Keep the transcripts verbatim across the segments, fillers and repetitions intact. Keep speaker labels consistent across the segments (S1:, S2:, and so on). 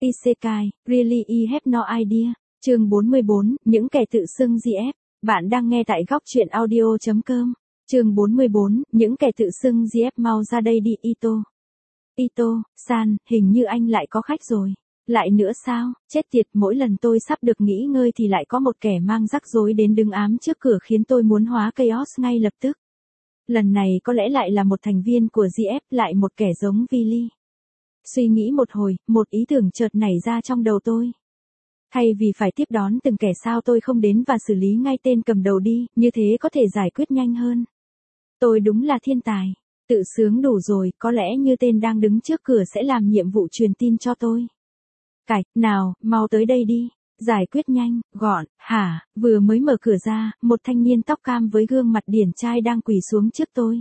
S1: Isekai, really I have no idea. Chương bốn mươi bốn, những kẻ tự xưng giê ép. Bạn đang nghe tại góc truyện audio chấm com. Chương bốn mươi bốn, những kẻ tự xưng giê ép mau ra đây đi Ito. Ito, san, hình như anh lại có khách rồi. Lại nữa sao, chết tiệt, mỗi lần tôi sắp được nghỉ ngơi thì lại có một kẻ mang rắc rối đến đứng ám trước cửa khiến tôi muốn hóa chaos ngay lập tức. Lần này có lẽ lại là một thành viên của giê ép, lại một kẻ giống Vili. Suy nghĩ một hồi, một ý tưởng chợt nảy ra trong đầu tôi. Thay vì phải tiếp đón từng kẻ, sao tôi không đến và xử lý ngay tên cầm đầu đi, như thế có thể giải quyết nhanh hơn. Tôi đúng là thiên tài. Tự sướng đủ rồi, có lẽ như tên đang đứng trước cửa sẽ làm nhiệm vụ truyền tin cho tôi. Cải, nào, mau tới đây đi. Giải quyết nhanh, gọn, hả, vừa mới mở cửa ra, một thanh niên tóc cam với gương mặt điển trai đang quỳ xuống trước tôi.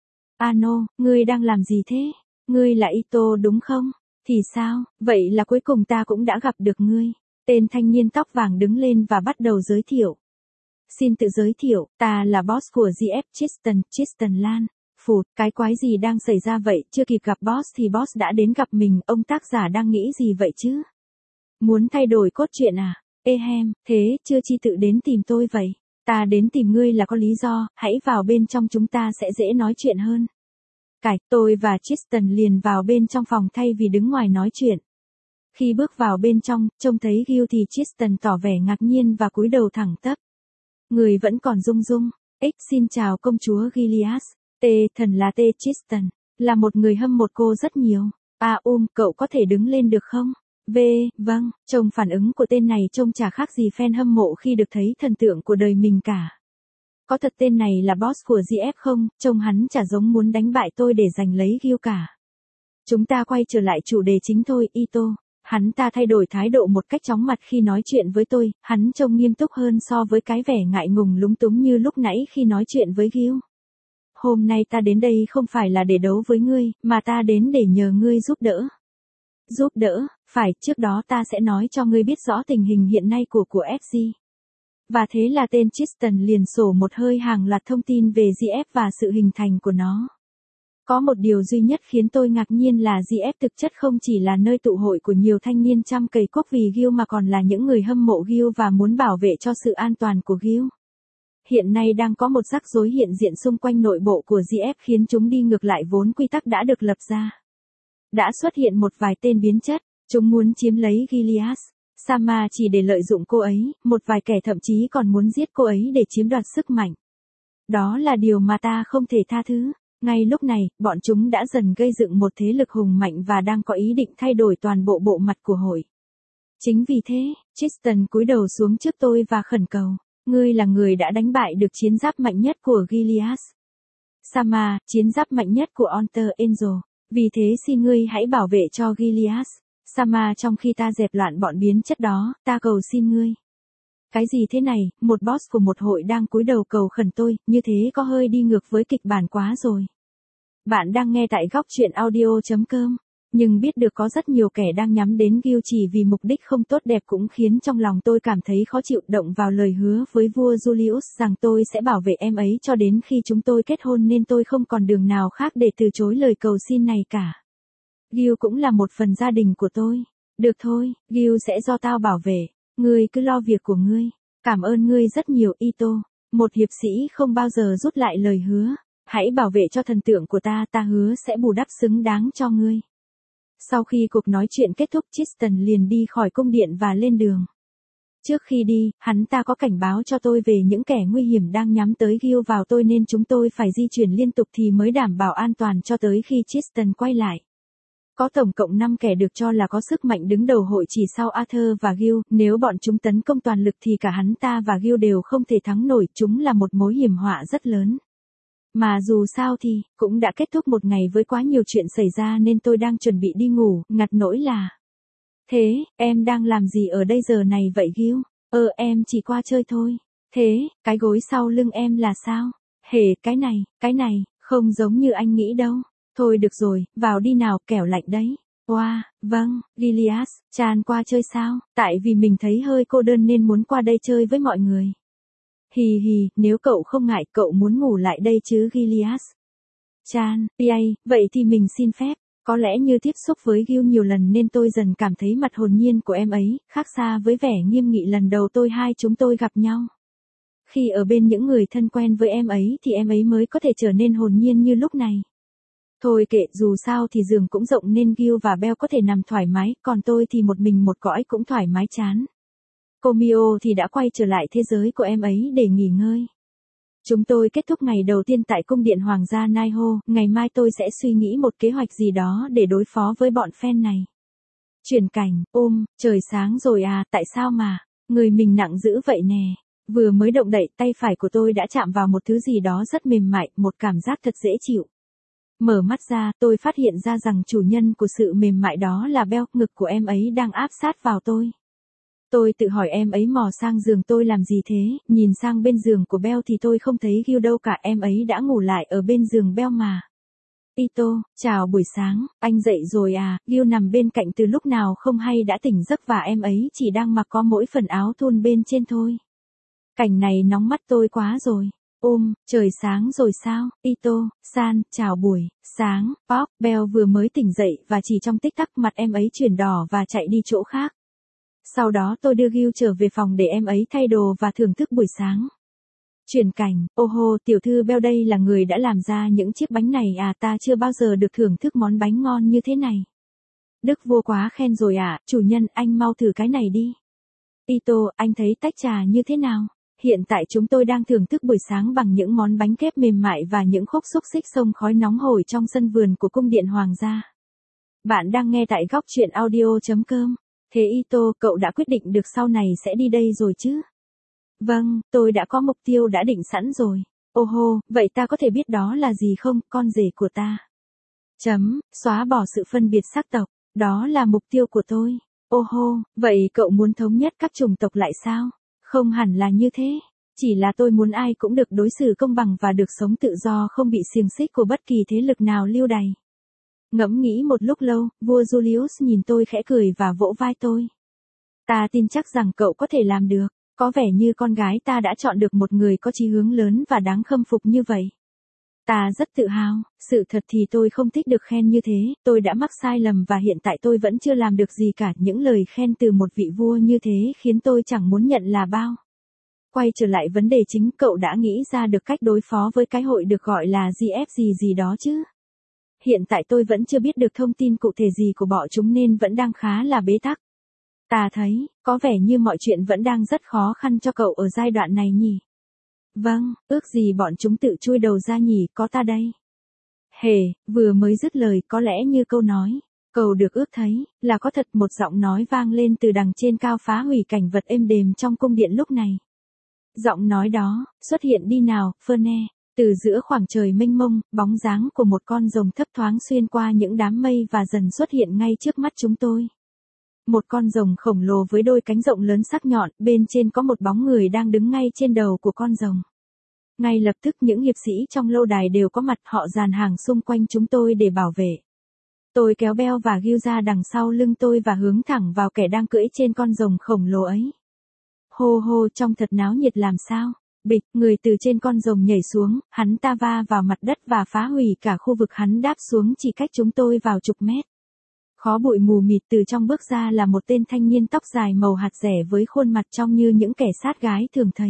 S1: Ano, ngươi đang làm gì thế? Ngươi là Ito đúng không? Thì sao, vậy là cuối cùng ta cũng đã gặp được ngươi. Tên thanh niên tóc vàng đứng lên và bắt đầu giới thiệu. Xin tự giới thiệu, ta là boss của giê ép Tristan, Tristan Lan. Phụt, cái quái gì đang xảy ra vậy, chưa kịp gặp boss thì boss đã đến gặp mình, ông tác giả đang nghĩ gì vậy chứ? Muốn thay đổi cốt truyện à? Ê hem, thế, chưa chi tự đến tìm tôi vậy? Ta đến tìm ngươi là có lý do, hãy vào bên trong, chúng ta sẽ dễ nói chuyện hơn. Cải, tôi và Tristan liền vào bên trong phòng thay vì đứng ngoài nói chuyện. Khi bước vào bên trong, trông thấy Gil thì Tristan tỏ vẻ ngạc nhiên và cúi đầu thẳng tắp. Người vẫn còn rung rung. X xin chào công chúa Gilead. T thần là T Tristan, là một người hâm mộ cô rất nhiều. À um, cậu có thể đứng lên được không? V, vâng, trông phản ứng của tên này trông chả khác gì fan hâm mộ khi được thấy thần tượng của đời mình cả. Có thật tên này là boss của giê ép không? Trông hắn chả giống muốn đánh bại tôi để giành lấy Gil cả. Chúng ta quay trở lại chủ đề chính thôi, Ito. Hắn ta thay đổi thái độ một cách chóng mặt khi nói chuyện với tôi, hắn trông nghiêm túc hơn so với cái vẻ ngại ngùng lúng túng như lúc nãy khi nói chuyện với Gil. Hôm nay ta đến đây không phải là để đấu với ngươi, mà ta đến để nhờ ngươi giúp đỡ. Giúp đỡ, phải, trước đó ta sẽ nói cho ngươi biết rõ tình hình hiện nay của của ép giê. Và thế là tên Tristan liền sổ một hơi hàng loạt thông tin về giê ép và sự hình thành của nó. Có một điều duy nhất khiến tôi ngạc nhiên là giê ép thực chất không chỉ là nơi tụ hội của nhiều thanh niên chăm cày cuốc vì Gil mà còn là những người hâm mộ Gil và muốn bảo vệ cho sự an toàn của Gil. Hiện nay đang có một rắc rối hiện diện xung quanh nội bộ của giê ép khiến chúng đi ngược lại vốn quy tắc đã được lập ra. Đã xuất hiện một vài tên biến chất, chúng muốn chiếm lấy Gilead. Sama chỉ để lợi dụng cô ấy, một vài kẻ thậm chí còn muốn giết cô ấy để chiếm đoạt sức mạnh. Đó là điều mà ta không thể tha thứ. Ngay lúc này, bọn chúng đã dần gây dựng một thế lực hùng mạnh và đang có ý định thay đổi toàn bộ bộ mặt của hội. Chính vì thế, Tristan cúi đầu xuống trước tôi và khẩn cầu. Ngươi là người đã đánh bại được chiến giáp mạnh nhất của Gilead. Sama, chiến giáp mạnh nhất của Hunter Angel. Vì thế xin ngươi hãy bảo vệ cho Gilead. Sama, trong khi ta dẹp loạn bọn biến chất đó, ta cầu xin ngươi. Cái gì thế này, một boss của một hội đang cúi đầu cầu khẩn tôi, như thế có hơi đi ngược với kịch bản quá rồi. Bạn đang nghe tại góc truyện audio chấm com, nhưng biết được có rất nhiều kẻ đang nhắm đến Gil chỉ vì mục đích không tốt đẹp cũng khiến trong lòng tôi cảm thấy khó chịu, động vào lời hứa với vua Julius rằng tôi sẽ bảo vệ em ấy cho đến khi chúng tôi kết hôn nên tôi không còn đường nào khác để từ chối lời cầu xin này cả. Gil cũng là một phần gia đình của tôi. Được thôi, Gil sẽ do tao bảo vệ. Ngươi cứ lo việc của ngươi. Cảm ơn ngươi rất nhiều Ito. Một hiệp sĩ không bao giờ rút lại lời hứa. Hãy bảo vệ cho thần tượng của ta, ta hứa sẽ bù đắp xứng đáng cho ngươi. Sau khi cuộc nói chuyện kết thúc, Tristan liền đi khỏi cung điện và lên đường. Trước khi đi, hắn ta có cảnh báo cho tôi về những kẻ nguy hiểm đang nhắm tới Gil vào tôi nên chúng tôi phải di chuyển liên tục thì mới đảm bảo an toàn cho tới khi Tristan quay lại. Có tổng cộng năm kẻ được cho là có sức mạnh đứng đầu hội chỉ sau Arthur và Gil, nếu bọn chúng tấn công toàn lực thì cả hắn ta và Gil đều không thể thắng nổi, chúng là một mối hiểm họa rất lớn. Mà dù sao thì, cũng đã kết thúc một ngày với quá nhiều chuyện xảy ra nên tôi đang chuẩn bị đi ngủ, ngặt nỗi là. Thế, em đang làm gì ở đây giờ này vậy Gil? Ờ em chỉ qua chơi thôi. Thế, cái gối sau lưng em là sao? Hề, cái này, cái này, không giống như anh nghĩ đâu. Thôi được rồi, vào đi nào, kẻo lạnh đấy. Wow, vâng, Gilead, Chan qua chơi sao? Tại vì mình thấy hơi cô đơn nên muốn qua đây chơi với mọi người. Hì hì, nếu cậu không ngại, cậu muốn ngủ lại đây chứ Gilead. Chan, pi ây, vậy thì mình xin phép. Có lẽ như tiếp xúc với Gil nhiều lần nên tôi dần cảm thấy mặt hồn nhiên của em ấy, khác xa với vẻ nghiêm nghị lần đầu tôi hai chúng tôi gặp nhau. Khi ở bên những người thân quen với em ấy thì em ấy mới có thể trở nên hồn nhiên như lúc này. Thôi kệ, dù sao thì giường cũng rộng nên Gil và Belle có thể nằm thoải mái, còn tôi thì một mình một cõi cũng thoải mái chán. Cô Mio thì đã quay trở lại thế giới của em ấy để nghỉ ngơi. Chúng tôi kết thúc ngày đầu tiên tại cung điện Hoàng gia Naiho, ngày mai tôi sẽ suy nghĩ một kế hoạch gì đó để đối phó với bọn fan này. Chuyển cảnh, ôm, trời sáng rồi à, tại sao mà, người mình nặng dữ vậy nè. Vừa mới động đậy, tay phải của tôi đã chạm vào một thứ gì đó rất mềm mại, một cảm giác thật dễ chịu. Mở mắt ra, tôi phát hiện ra rằng chủ nhân của sự mềm mại đó là Belle, ngực của em ấy đang áp sát vào tôi. Tôi tự hỏi em ấy mò sang giường tôi làm gì thế, nhìn sang bên giường của Belle thì tôi không thấy Gil đâu cả, em ấy đã ngủ lại ở bên giường Belle mà. Ito, chào buổi sáng, anh dậy rồi à, Gil nằm bên cạnh từ lúc nào không hay đã tỉnh giấc và em ấy chỉ đang mặc có mỗi phần áo thun bên trên thôi. Cảnh này nóng mắt tôi quá rồi. Ôm, trời sáng rồi sao, Ito, san, chào buổi, sáng, Pop, Belle vừa mới tỉnh dậy và chỉ trong tích tắc mặt em ấy chuyển đỏ và chạy đi chỗ khác. Sau đó tôi đưa Gil trở về phòng để em ấy thay đồ và thưởng thức buổi sáng. Chuyển cảnh, ô hô, tiểu thư Belle đây là người đã làm ra những chiếc bánh này à, ta chưa bao giờ được thưởng thức món bánh ngon như thế này. Đức vua quá khen rồi ạ, à, chủ nhân anh mau thử cái này đi. Ito, anh thấy tách trà như thế nào? Hiện tại chúng tôi đang thưởng thức buổi sáng bằng những món bánh kép mềm mại và những khúc xúc xích xông khói nóng hổi trong sân vườn của cung điện hoàng gia. Bạn đang nghe tại góc truyện audio chấm com. Thế Ito, cậu đã quyết định được sau này sẽ đi đây rồi chứ? Vâng, tôi đã có mục tiêu đã định sẵn rồi. Ô hô, vậy ta có thể biết đó là gì không, con rể của ta? Chấm, xóa bỏ sự phân biệt sắc tộc, đó là mục tiêu của tôi. Ô hô, vậy cậu muốn thống nhất các chủng tộc lại sao? Không hẳn là như thế, chỉ là tôi muốn ai cũng được đối xử công bằng và được sống tự do không bị xiềng xích của bất kỳ thế lực nào lưu đày. Ngẫm nghĩ một lúc lâu, vua Julius nhìn tôi khẽ cười và vỗ vai tôi. Ta tin chắc rằng cậu có thể làm được, có vẻ như con gái ta đã chọn được một người có chí hướng lớn và đáng khâm phục như vậy. Ta rất tự hào, sự thật thì tôi không thích được khen như thế, tôi đã mắc sai lầm và hiện tại tôi vẫn chưa làm được gì cả, những lời khen từ một vị vua như thế khiến tôi chẳng muốn nhận là bao. Quay trở lại vấn đề chính, cậu đã nghĩ ra được cách đối phó với cái hội được gọi là giê ép gì gì đó chứ? Hiện tại tôi vẫn chưa biết được thông tin cụ thể gì của bọn chúng nên vẫn đang khá là bế tắc. Ta thấy, có vẻ như mọi chuyện vẫn đang rất khó khăn cho cậu ở giai đoạn này nhỉ? Vâng, ước gì bọn chúng tự chui đầu ra nhỉ, có ta đây. Hề, vừa mới dứt lời có lẽ như câu nói, cầu được ước thấy, là có thật, một giọng nói vang lên từ đằng trên cao phá hủy cảnh vật êm đềm trong cung điện lúc này. Giọng nói đó, xuất hiện đi nào, Ferne. Từ giữa khoảng trời mênh mông, bóng dáng của một con rồng thấp thoáng xuyên qua những đám mây và dần xuất hiện ngay trước mắt chúng tôi. Một con rồng khổng lồ với đôi cánh rộng lớn sắc nhọn, bên trên có một bóng người đang đứng ngay trên đầu của con rồng. Ngay lập tức những hiệp sĩ trong lâu đài đều có mặt, họ dàn hàng xung quanh chúng tôi để bảo vệ. Tôi kéo Belle và Gil ra đằng sau lưng tôi và hướng thẳng vào kẻ đang cưỡi trên con rồng khổng lồ ấy. Hô hô, trông thật náo nhiệt làm sao. Bịch, người từ trên con rồng nhảy xuống, hắn ta va vào mặt đất và phá hủy cả khu vực hắn đáp xuống chỉ cách chúng tôi vào chục mét. Khói bụi mù mịt, từ trong bước ra là một tên thanh niên tóc dài màu hạt rẻ với khuôn mặt trông như những kẻ sát gái thường thấy.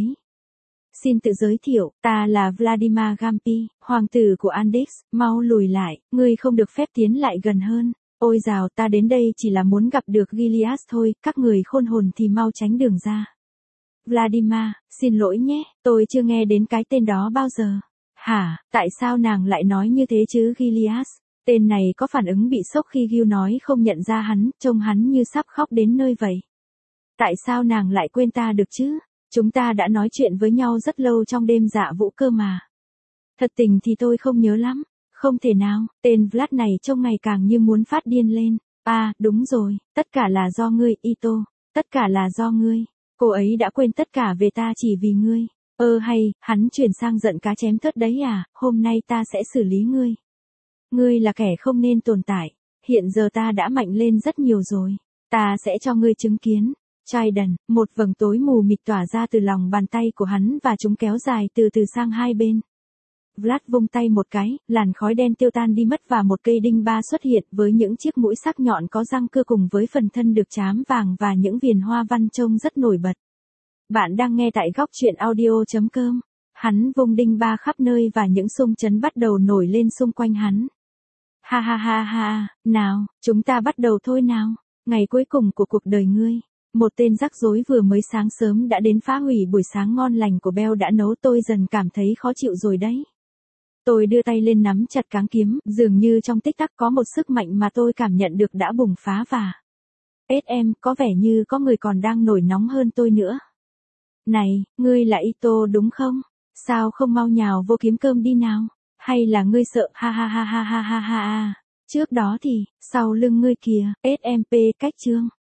S1: Xin tự giới thiệu, ta là Vladimir Gampi, hoàng tử của Andix, mau lùi lại, ngươi không được phép tiến lại gần hơn. Ôi dào, ta đến đây chỉ là muốn gặp được Gilead thôi, các người khôn hồn thì mau tránh đường ra. Vladimir, xin lỗi nhé, tôi chưa nghe đến cái tên đó bao giờ. Hả, tại sao nàng lại nói như thế chứ Gilead? Tên này có phản ứng bị sốc khi Gil nói không nhận ra hắn, trông hắn như sắp khóc đến nơi vậy. Tại sao nàng lại quên ta được chứ? Chúng ta đã nói chuyện với nhau rất lâu trong đêm dạ vũ cơ mà. Thật tình thì tôi không nhớ lắm. Không thể nào, tên Vlad này trông ngày càng như muốn phát điên lên. À, đúng rồi, tất cả là do ngươi, Ito. Tất cả là do ngươi. Cô ấy đã quên tất cả về ta chỉ vì ngươi. Ơ hay, hắn chuyển sang giận cá chém thớt đấy à, hôm nay ta sẽ xử lý ngươi. Ngươi là kẻ không nên tồn tại. Hiện giờ ta đã mạnh lên rất nhiều rồi. Ta sẽ cho ngươi chứng kiến. Trident, một vầng tối mù mịt tỏa ra từ lòng bàn tay của hắn và chúng kéo dài từ từ sang hai bên. Vlad vung tay một cái, làn khói đen tiêu tan đi mất và một cây đinh ba xuất hiện với những chiếc mũi sắc nhọn có răng cưa cùng với phần thân được trám vàng và những viền hoa văn trông rất nổi bật. Bạn đang nghe tại góc truyện audio.com. Hắn vung đinh ba khắp nơi và những xung chấn bắt đầu nổi lên xung quanh hắn. Ha ha ha ha, nào, chúng ta bắt đầu thôi nào. Ngày cuối cùng của cuộc đời ngươi. Một tên rắc rối vừa mới sáng sớm đã đến phá hủy buổi sáng ngon lành của Bell đã nấu, tôi dần cảm thấy khó chịu rồi đấy. Tôi đưa tay lên nắm chặt cáng kiếm, dường như trong tích tắc có một sức mạnh mà tôi cảm nhận được đã bùng phá và... ét em, có vẻ như có người còn đang nổi nóng hơn tôi nữa. Này, ngươi là Ito đúng không? Sao không mau nhào vô kiếm cơm đi nào? Hay là ngươi sợ ha ha ha ha ha ha ha ha. Trước đó thì, sau lưng ngươi kìa, ét em pê cách chương.